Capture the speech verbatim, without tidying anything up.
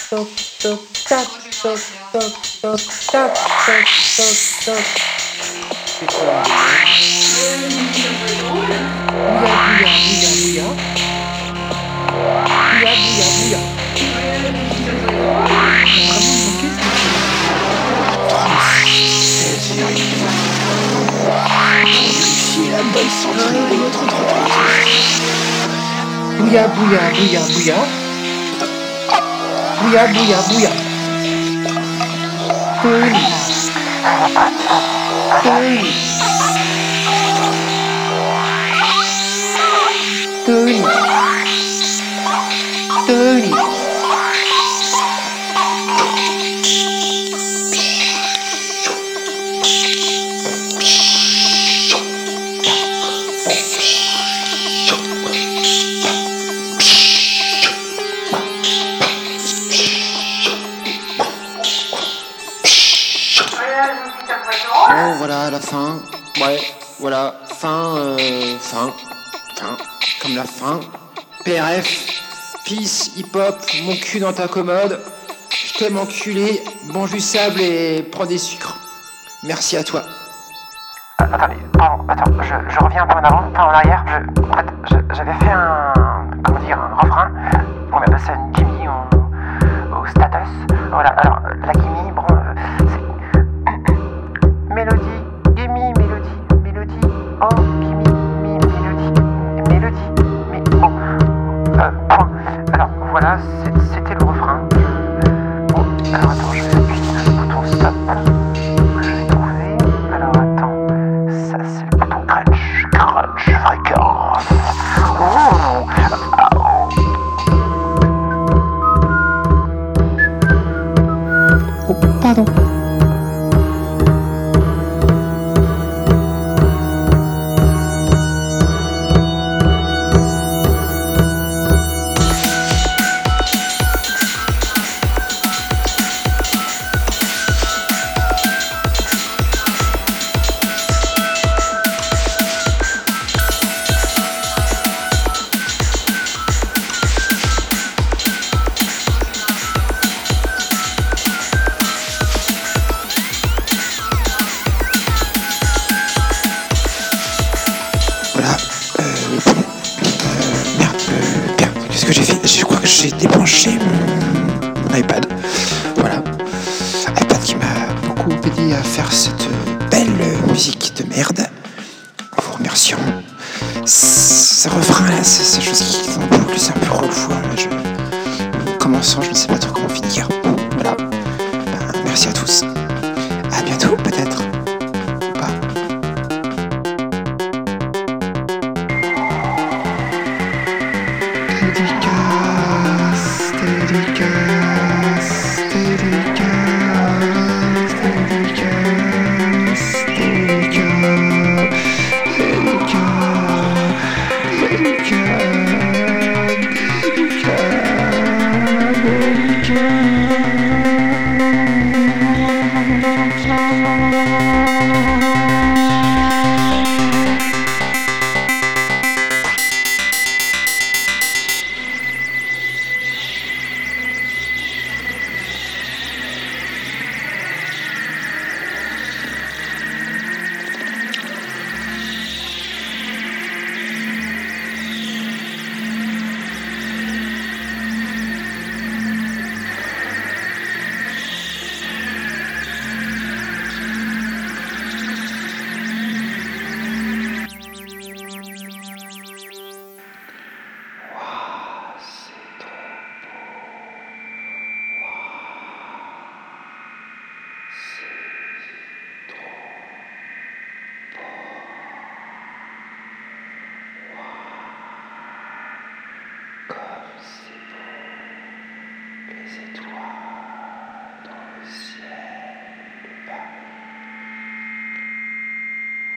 toc, toc, tac, toc, toc, toc, tac, toc, toc, toc. C'est quoi le bouya, bouya, bouya, bouya. Bouya, bouya, bouya. Vraiment, mais qu'est-ce que c'est là? Vérifier la bonne santé de notre entreprise. Bouya, bouya, bouya, bouya. Bouya, bouya, bouya. Tony. Tony. Tony. Tony. Bon, voilà, la fin. Ouais, voilà, fin, euh, fin, fin, comme la fin. P R F, peace, hip-hop, mon cul dans ta commode. Je t'aime enculé, mange du sable et prends des sucres. Merci à toi. Attendez, pardon, attends, je, je reviens un peu en avant, pas en arrière. Je, en fait, je- j'avais fait un, comment dire, un refrain. On appelle ça une gimme au, au status. Voilà, alors, la gimme, bon, euh, c'est mélodie, gimme, mélodie, mélodie, oh, gimme, mi, mélodie, mélodie, mais bon, euh, point. Alors, voilà, c'est- c'était le refrain. Je- Bon, alors attends, je vais appuyer sur le bouton stop. Je vais trouver. Alors attends, ça c'est le bouton crunch, crunch, fréquence. Oh, Oh, pardon. Voilà. Euh, bon. Euh, merde. Euh, merde. Qu'est-ce que j'ai fait? Je crois que j'ai débranché mon, mon iPad. Voilà. iPad qui m'a beaucoup aidé à faire cette belle musique de merde. En vous remerciant. Ce refrain-là, c'est ces choses qui vont boucler, c'est un peu relou. Hein. Je... Commençant, je ne sais pas trop comment finir. Voilà. Ben, merci à tous. À bientôt, peut-être.